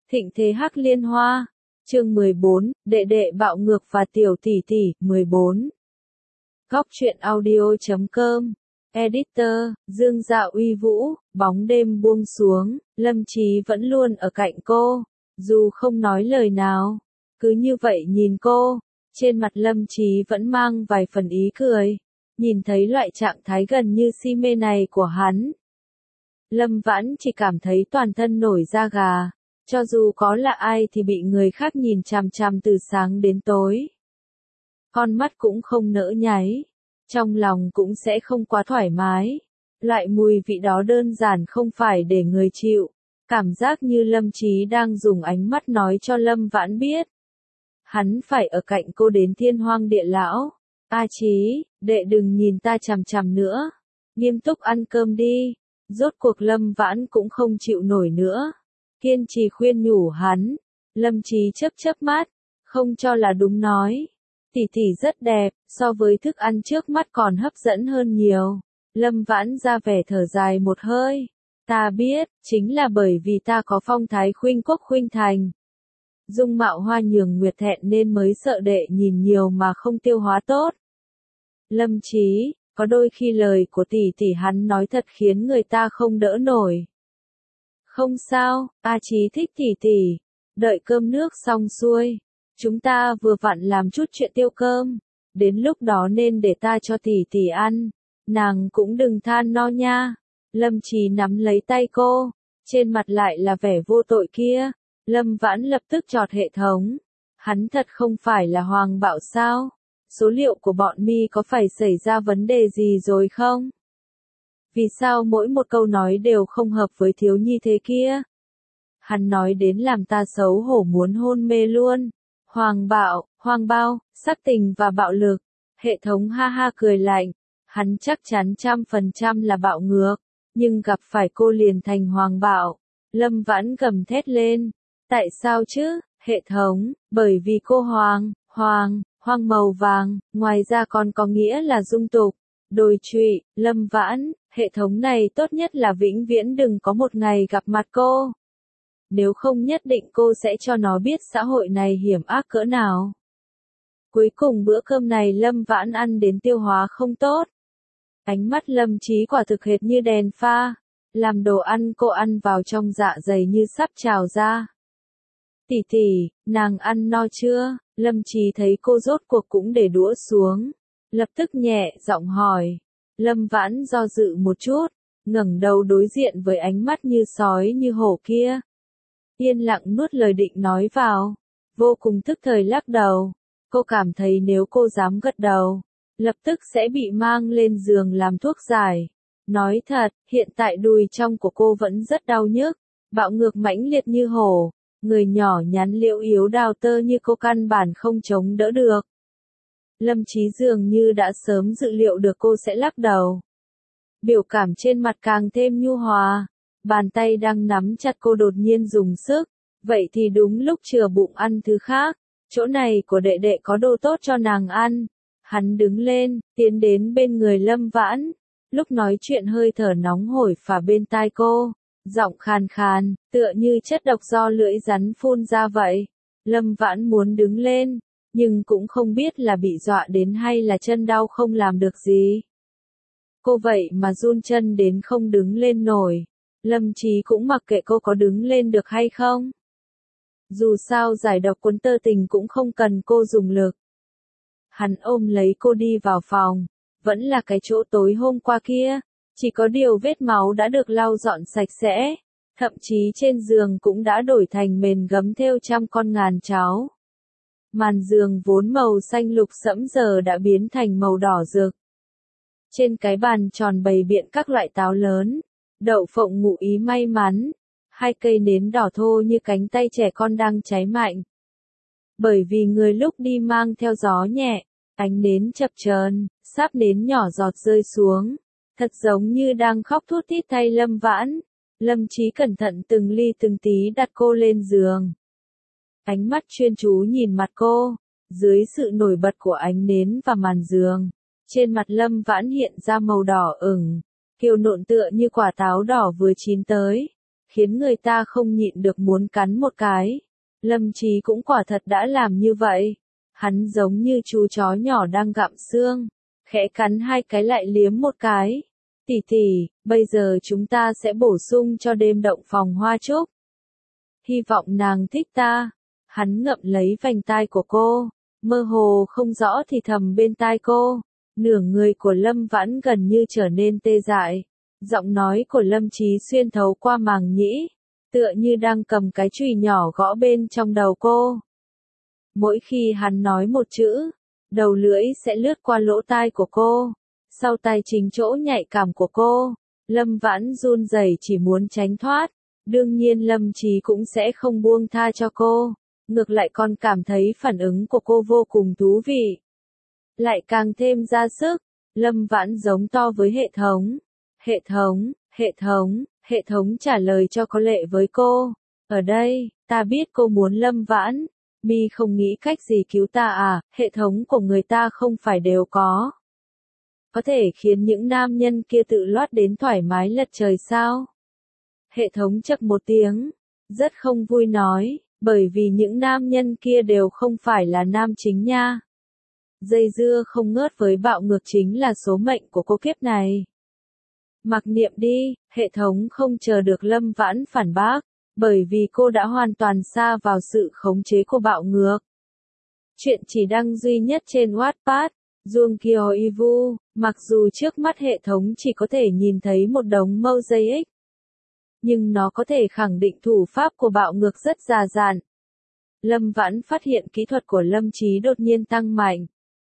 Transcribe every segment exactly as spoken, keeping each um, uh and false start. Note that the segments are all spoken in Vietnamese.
Thịnh thế hắc liên hoa. Chương mười bốn, đệ đệ bạo ngược và tiểu tỷ tỷ, mười bốn. Góc truyện audio chấm com. Editor, Dương Dạ uy vũ, bóng đêm buông xuống, Lâm Chí vẫn luôn ở cạnh cô, dù không nói lời nào, cứ như vậy nhìn cô, trên mặt Lâm Chí vẫn mang vài phần ý cười, nhìn thấy loại trạng thái gần như si mê này của hắn. Lâm Vãn chỉ cảm thấy toàn thân nổi da gà, cho dù có là ai thì bị người khác nhìn chằm chằm từ sáng đến tối. Con mắt cũng không nỡ nháy, trong lòng cũng sẽ không quá thoải mái. Loại mùi vị đó đơn giản không phải để người chịu, cảm giác như Lâm Chí đang dùng ánh mắt nói cho Lâm Vãn biết. Hắn phải ở cạnh cô đến thiên hoang địa lão. A Chí, đệ đừng nhìn ta chằm chằm nữa, nghiêm túc ăn cơm đi. Rốt cuộc Lâm Vãn cũng không chịu nổi nữa, kiên trì khuyên nhủ hắn. Lâm Chí chớp chớp mắt, không cho là đúng nói. Tỷ tỷ rất đẹp, so với thức ăn trước mắt còn hấp dẫn hơn nhiều. Lâm Vãn ra vẻ thở dài một hơi. Ta biết, chính là bởi vì ta có phong thái khuynh quốc khuynh thành. Dung mạo hoa nhường nguyệt thẹn nên mới sợ đệ nhìn nhiều mà không tiêu hóa tốt. Lâm Chí, có đôi khi lời của tỷ tỷ hắn nói thật khiến người ta không đỡ nổi. Không sao, A Chí thích tỷ tỷ. Đợi cơm nước xong xuôi, chúng ta vừa vặn làm chút chuyện tiêu cơm. Đến lúc đó nên để ta cho tỷ tỷ ăn, nàng cũng đừng than no nha. Lâm Chí nắm lấy tay cô, trên mặt lại là vẻ vô tội kia. Lâm Vãn lập tức chọt hệ thống. Hắn thật không phải là Hoàng Bạo sao? Số liệu của bọn mi có phải xảy ra vấn đề gì rồi không? Vì sao mỗi một câu nói đều không hợp với thiếu nhi thế kia? Hắn nói đến làm ta xấu hổ muốn hôn mê luôn. Hoàng Bạo, Hoàng Bao, sắc tình và bạo lực. Hệ thống ha ha cười lạnh. Hắn chắc chắn trăm phần trăm là bạo ngược, nhưng gặp phải cô liền thành Hoàng Bạo. Lâm Vãn gầm thét lên. Tại sao chứ, hệ thống? Bởi vì cô Hoàng, Hoàng, Hoàng màu vàng, ngoài ra còn có nghĩa là dung tục. Đồi trụy, Lâm Vãn, hệ thống này tốt nhất là vĩnh viễn đừng có một ngày gặp mặt cô. Nếu không nhất định cô sẽ cho nó biết xã hội này hiểm ác cỡ nào. Cuối cùng bữa cơm này Lâm Vãn ăn đến tiêu hóa không tốt. Ánh mắt Lâm Chí quả thực hệt như đèn pha, làm đồ ăn cô ăn vào trong dạ dày như sắp trào ra. Tỷ tỷ, nàng ăn no chưa? Lâm Chí thấy cô rốt cuộc cũng để đũa xuống, lập tức nhẹ giọng hỏi. Lâm Vãn do dự một chút, ngẩng đầu đối diện với ánh mắt như sói như hổ kia. Yên lặng nuốt lời định nói vào, vô cùng tức thời lắc đầu. Cô cảm thấy nếu cô dám gật đầu, lập tức sẽ bị mang lên giường làm thuốc giải. Nói thật, hiện tại đùi trong của cô vẫn rất đau nhức, bạo ngược mãnh liệt như hổ. Người nhỏ nhắn liễu yếu đào tơ như cô căn bản không chống đỡ được. Lâm Chí dường như đã sớm dự liệu được cô sẽ lắc đầu. Biểu cảm trên mặt càng thêm nhu hòa, bàn tay đang nắm chặt cô đột nhiên dùng sức, vậy thì đúng lúc chừa bụng ăn thứ khác, chỗ này của đệ đệ có đồ tốt cho nàng ăn. Hắn đứng lên, tiến đến bên người Lâm Vãn, lúc nói chuyện hơi thở nóng hổi phả bên tai cô. Giọng khàn khàn, tựa như chất độc do lưỡi rắn phun ra vậy. Lâm Vãn muốn đứng lên, nhưng cũng không biết là bị dọa đến hay là chân đau không làm được gì. Cô vậy mà run chân đến không đứng lên nổi. Lâm Chí cũng mặc kệ cô có đứng lên được hay không. Dù sao giải độc cuốn tơ tình cũng không cần cô dùng lực. Hắn ôm lấy cô đi vào phòng, vẫn là cái chỗ tối hôm qua kia. Chỉ có điều vết máu đã được lau dọn sạch sẽ, thậm chí trên giường cũng đã đổi thành mền gấm thêu trăm con ngàn cháo. Màn giường vốn màu xanh lục sẫm giờ đã biến thành màu đỏ rực. Trên cái bàn tròn bày biện các loại táo lớn, đậu phộng ngụ ý may mắn, hai cây nến đỏ thô như cánh tay trẻ con đang cháy mạnh. Bởi vì người lúc đi mang theo gió nhẹ, ánh nến chập chờn, sáp nến nhỏ giọt rơi xuống. Thật giống như đang khóc thút thít thay Lâm Vãn. Lâm Chí cẩn thận từng ly từng tí đặt cô lên giường. Ánh mắt chuyên chú nhìn mặt cô, dưới sự nổi bật của ánh nến và màn giường. Trên mặt Lâm Vãn hiện ra màu đỏ ửng, kiều nộn tựa như quả táo đỏ vừa chín tới. khiến người ta không nhịn được muốn cắn một cái. Lâm Chí cũng quả thật đã làm như vậy. Hắn giống như chú chó nhỏ đang gặm xương, khẽ cắn hai cái lại liếm một cái. Tỷ tỷ, bây giờ chúng ta sẽ bổ sung cho đêm động phòng hoa trúc. Hy vọng nàng thích ta. Hắn ngậm lấy vành tai của cô, mơ hồ không rõ thì thầm bên tai cô. Nửa người của Lâm Vãn gần như trở nên tê dại. Giọng nói của Lâm Chí xuyên thấu qua màng nhĩ, tựa như đang cầm cái chùy nhỏ gõ bên trong đầu cô. Mỗi khi hắn nói một chữ, đầu lưỡi sẽ lướt qua lỗ tai của cô, sau tai chính chỗ nhạy cảm của cô. Lâm Vãn run rẩy chỉ muốn tránh thoát. Đương nhiên Lâm Chí cũng sẽ không buông tha cho cô, ngược lại còn cảm thấy phản ứng của cô vô cùng thú vị. Lại càng thêm ra sức, Lâm Vãn giống to với hệ thống. Hệ thống, hệ thống, hệ thống trả lời cho có lệ với cô. Ở đây, ta biết cô muốn Lâm Vãn. Mi không nghĩ cách gì cứu ta à, hệ thống của người ta không phải đều có. Có thể khiến những nam nhân kia tự loát đến thoải mái lật trời sao? Hệ thống chậc một tiếng, rất không vui nói, bởi vì những nam nhân kia đều không phải là nam chính nha. Dây dưa không ngớt với bạo ngược chính là số mệnh của cô kiếp này. Mặc niệm đi, hệ thống không chờ được Lâm Vãn phản bác, bởi vì cô đã hoàn toàn sa vào sự khống chế của bạo ngược. Chuyện chỉ đăng duy nhất trên Wattpad, Junkyo Ivu, mặc dù trước mắt hệ thống chỉ có thể nhìn thấy một đống mosaic, nhưng nó có thể khẳng định thủ pháp của bạo ngược rất già dặn. Lâm Vãn phát hiện kỹ thuật của Lâm Chí đột nhiên tăng mạnh.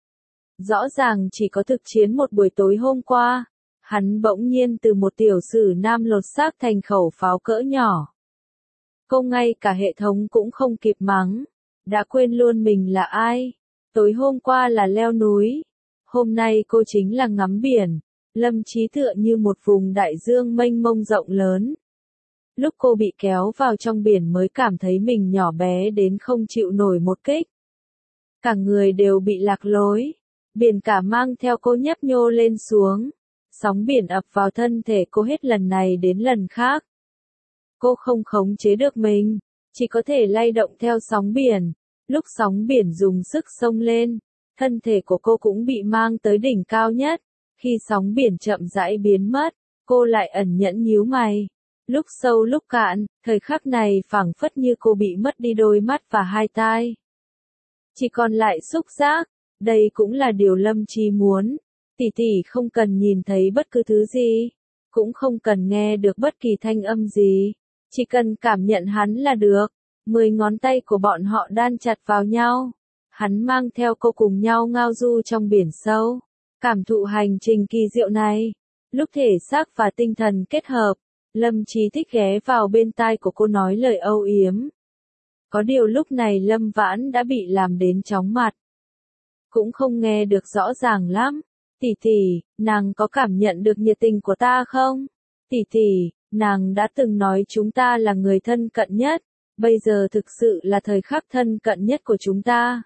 Rõ ràng chỉ có thực chiến một buổi tối hôm qua, hắn bỗng nhiên từ một tiểu sử nam lột xác thành khẩu pháo cỡ nhỏ. Cô ngay cả hệ thống cũng không kịp mắng, đã quên luôn mình là ai. Tối hôm qua là leo núi, hôm nay cô chính là ngắm biển. Lâm Chí tựa như một vùng đại dương mênh mông rộng lớn. Lúc cô bị kéo vào trong biển mới cảm thấy mình nhỏ bé đến không chịu nổi một kích. Cả người đều bị lạc lối. Biển cả mang theo cô nhấp nhô lên xuống. Sóng biển ập vào thân thể cô hết lần này đến lần khác. Cô không khống chế được mình, chỉ có thể lay động theo sóng biển. Lúc sóng biển dùng sức xông lên, thân thể của cô cũng bị mang tới đỉnh cao nhất. Khi sóng biển chậm rãi biến mất, cô lại ẩn nhẫn nhíu mày. Lúc sâu lúc cạn, thời khắc này phảng phất như cô bị mất đi đôi mắt và hai tai. Chỉ còn lại xúc giác, đây cũng là điều Lâm Chí muốn. Tỷ tỷ không cần nhìn thấy bất cứ thứ gì, cũng không cần nghe được bất kỳ thanh âm gì, chỉ cần cảm nhận hắn là được. Mười ngón tay của bọn họ đan chặt vào nhau. Hắn mang theo cô cùng nhau ngao du trong biển sâu. Cảm thụ hành trình kỳ diệu này. Lúc thể xác và tinh thần kết hợp, Lâm Chí thích ghé vào bên tai của cô nói lời âu yếm. Có điều lúc này Lâm Vãn đã bị làm đến chóng mặt. Cũng không nghe được rõ ràng lắm. Tỷ tỷ, nàng có cảm nhận được nhiệt tình của ta không? Tỷ tỷ, nàng đã từng nói chúng ta là người thân cận nhất. Bây giờ thực sự là thời khắc thân cận nhất của chúng ta.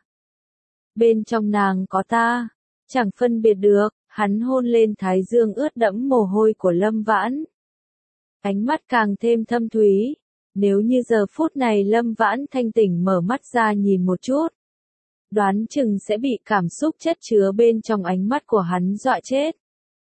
Bên trong nàng có ta. Chẳng phân biệt được, hắn hôn lên thái dương ướt đẫm mồ hôi của Lâm Vãn. Ánh mắt càng thêm thâm thúy. Nếu như giờ phút này Lâm Vãn thanh tỉnh mở mắt ra nhìn một chút, đoán chừng sẽ bị cảm xúc chất chứa bên trong ánh mắt của hắn dọa chết.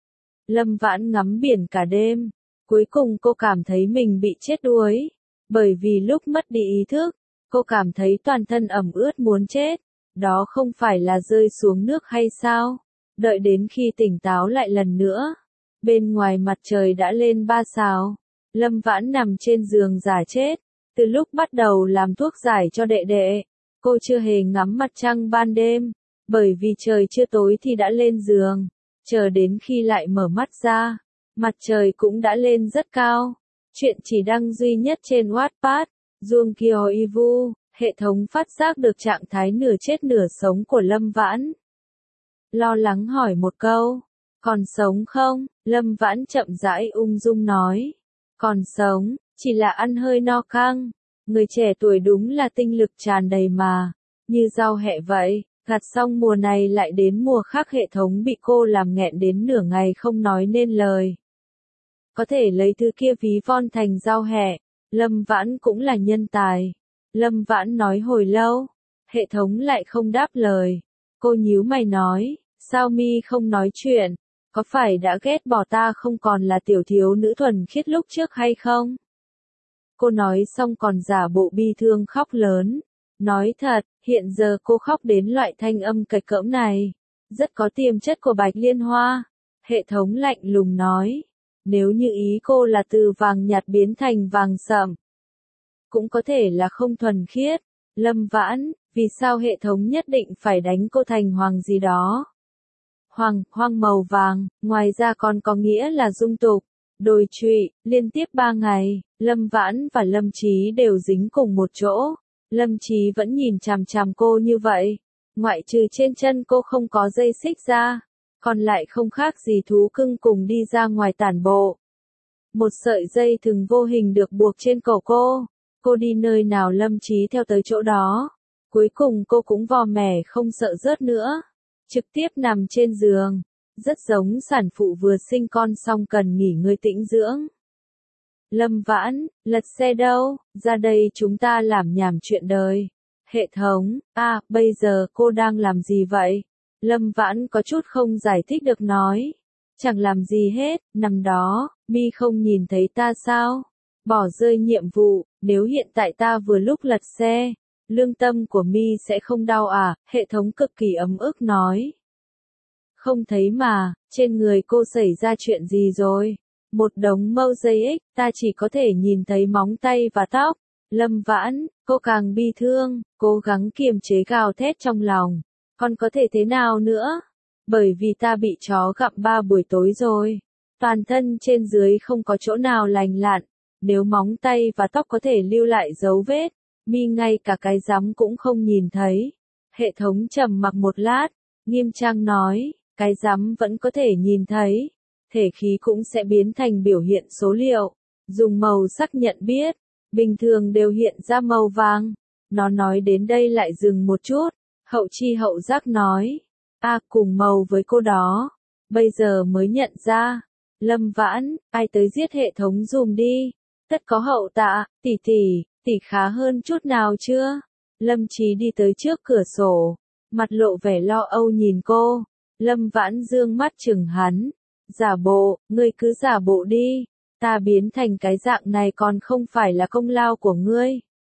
Lâm Vãn ngắm biển cả đêm. Cuối cùng cô cảm thấy mình bị chết đuối. Bởi vì lúc mất đi ý thức, cô cảm thấy toàn thân ẩm ướt muốn chết. Đó không phải là rơi xuống nước hay sao? Đợi đến khi tỉnh táo lại lần nữa. Bên ngoài mặt trời đã lên ba sao. Lâm Vãn nằm trên giường giả chết. Từ lúc bắt đầu làm thuốc giải cho đệ đệ, cô chưa hề ngắm mặt trăng ban đêm. Bởi vì trời chưa tối thì đã lên giường. Chờ đến khi lại mở mắt ra, mặt trời cũng đã lên rất cao. Chuyện chỉ đăng duy nhất trên Wattpad, Junkyo Ivu, hệ thống phát giác được trạng thái nửa chết nửa sống của Lâm Vãn. Lo lắng hỏi một câu, còn sống không? Lâm Vãn chậm rãi ung dung nói, còn sống, chỉ là ăn hơi no căng. Người trẻ tuổi đúng là tinh lực tràn đầy mà, như rau hẹ vậy. Gặt xong mùa này lại đến mùa khác, hệ thống bị cô làm nghẹn đến nửa ngày không nói nên lời. Có thể lấy thứ kia ví von thành rau hẹ, Lâm Vãn cũng là nhân tài. Lâm Vãn nói hồi lâu, hệ thống lại không đáp lời. Cô nhíu mày nói, sao mi không nói chuyện, có phải đã ghét bỏ ta không còn là tiểu thiếu nữ thuần khiết lúc trước hay không? Cô nói xong còn giả bộ bi thương khóc lớn. Nói thật, hiện giờ cô khóc đến loại thanh âm cạch cỡm này. Rất có tiềm chất của Bạch Liên Hoa. Hệ thống lạnh lùng nói. Nếu như ý cô là từ vàng nhạt biến thành vàng sậm, cũng có thể là không thuần khiết. Lâm Vãn, vì sao hệ thống nhất định phải đánh cô thành hoàng gì đó? Hoàng, hoang màu vàng, ngoài ra còn có nghĩa là dung tục. Đồi trụy, liên tiếp ba ngày, Lâm Vãn và Lâm Chí đều dính cùng một chỗ. Lâm Chí vẫn nhìn chằm chằm cô như vậy. Ngoại trừ trên chân cô không có dây xích ra, còn lại không khác gì thú cưng cùng đi ra ngoài tản bộ. Một sợi dây thừng vô hình được buộc trên cổ cô. Cô đi nơi nào Lâm Chí theo tới chỗ đó. Cuối cùng cô cũng vò mẻ không sợ rớt nữa. Trực tiếp nằm trên giường. Rất giống sản phụ vừa sinh con xong cần nghỉ ngơi tĩnh dưỡng. Lâm Vãn, lật xe đâu, ra đây chúng ta làm nhảm chuyện đời. Hệ thống, à, bây giờ cô đang làm gì vậy? Lâm Vãn có chút không giải thích được nói. Chẳng làm gì hết, nằm đó, mi không nhìn thấy ta sao? Bỏ rơi nhiệm vụ, nếu hiện tại ta vừa lúc lật xe, lương tâm của mi sẽ không đau à? Hệ thống cực kỳ ấm ức nói. Không thấy mà, trên người cô xảy ra chuyện gì rồi? Một đống mâu dây ích, ta chỉ có thể nhìn thấy móng tay và tóc. Lâm Vãn, cô càng bi thương, cố gắng kiềm chế gào thét trong lòng. Còn có thể thế nào nữa? Bởi vì ta bị chó gặm ba buổi tối rồi. Toàn thân trên dưới không có chỗ nào lành lặn. Nếu móng tay và tóc có thể lưu lại dấu vết, mi ngay cả cái rắm cũng không nhìn thấy. Hệ thống trầm mặc một lát, nghiêm trang nói, cái rắm vẫn có thể nhìn thấy. Thể khí cũng sẽ biến thành biểu hiện số liệu. Dùng màu sắc nhận biết, bình thường đều hiện ra màu vàng. Nó nói đến đây lại dừng một chút. Hậu chi hậu giác nói, a cùng màu với cô đó. Bây giờ mới nhận ra. Lâm Vãn, ai tới giết hệ thống dùm đi. Tất có hậu tạ, tỷ tỷ, tỷ khá hơn chút nào chưa? Lâm Chí đi tới trước cửa sổ. Mặt lộ vẻ lo âu nhìn cô. Lâm Vãn dương mắt chừng hắn. Giả bộ, ngươi cứ giả bộ đi. Ta biến thành cái dạng này còn không phải là công lao của ngươi.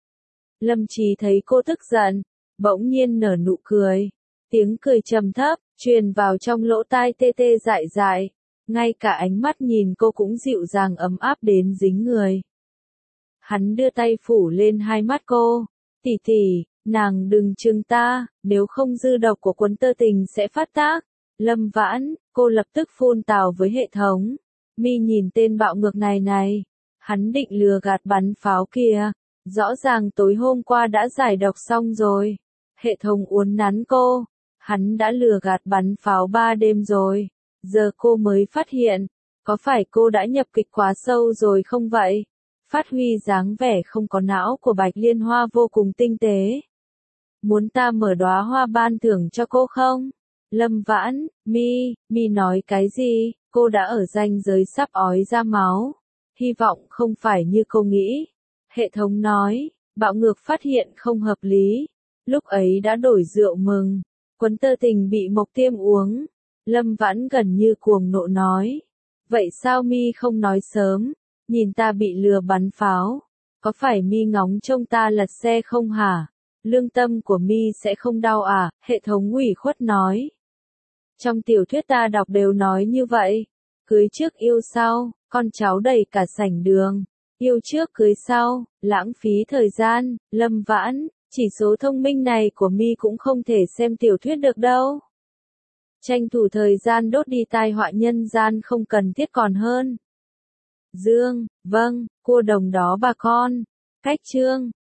Lâm Chí thấy cô tức giận, bỗng nhiên nở nụ cười. Tiếng cười trầm thấp, truyền vào trong lỗ tai tê tê dại dại. Ngay cả ánh mắt nhìn cô cũng dịu dàng ấm áp đến dính người. Hắn đưa tay phủ lên hai mắt cô. Tỷ tỷ, nàng đừng trừng ta, nếu không dư độc của cuốn tơ tình sẽ phát tác. Lâm Vãn, cô lập tức phun tào với hệ thống. Mi nhìn tên bạo ngược này này. Hắn định lừa gạt bắn pháo kìa. Rõ ràng tối hôm qua đã giải độc xong rồi. Hệ thống uốn nắn cô. Hắn đã lừa gạt bắn pháo ba đêm rồi. Giờ cô mới phát hiện. Có phải cô đã nhập kịch quá sâu rồi không vậy? Phát huy dáng vẻ không có não của Bạch Liên Hoa vô cùng tinh tế. Muốn ta mở đóa hoa ban thưởng cho cô không? Lâm Vãn, mi, mi nói cái gì? Cô đã ở ranh giới sắp ói ra máu. Hy vọng không phải như cô nghĩ. Hệ thống nói, bạo ngược phát hiện không hợp lý. Lúc ấy đã đổi rượu mừng. Quấn tơ tình bị Mộc Tiêm uống. Lâm Vãn gần như cuồng nộ nói. Vậy sao mi không nói sớm? Nhìn ta bị lừa bắn pháo. Có phải mi ngóng trông ta lật xe không hả? Lương tâm của mi sẽ không đau à? Hệ thống ủy khuất nói. Trong tiểu thuyết ta đọc đều nói như vậy. Cưới trước yêu sau, con cháu đầy cả sảnh đường. Yêu trước cưới sau, lãng phí thời gian. Lâm Vãn, chỉ số thông minh này của mi cũng không thể xem tiểu thuyết được đâu. Tranh thủ thời gian đốt đi tai họa nhân gian không cần thiết còn hơn. Dương, vâng, cô đồng đó bà con. Cách chương.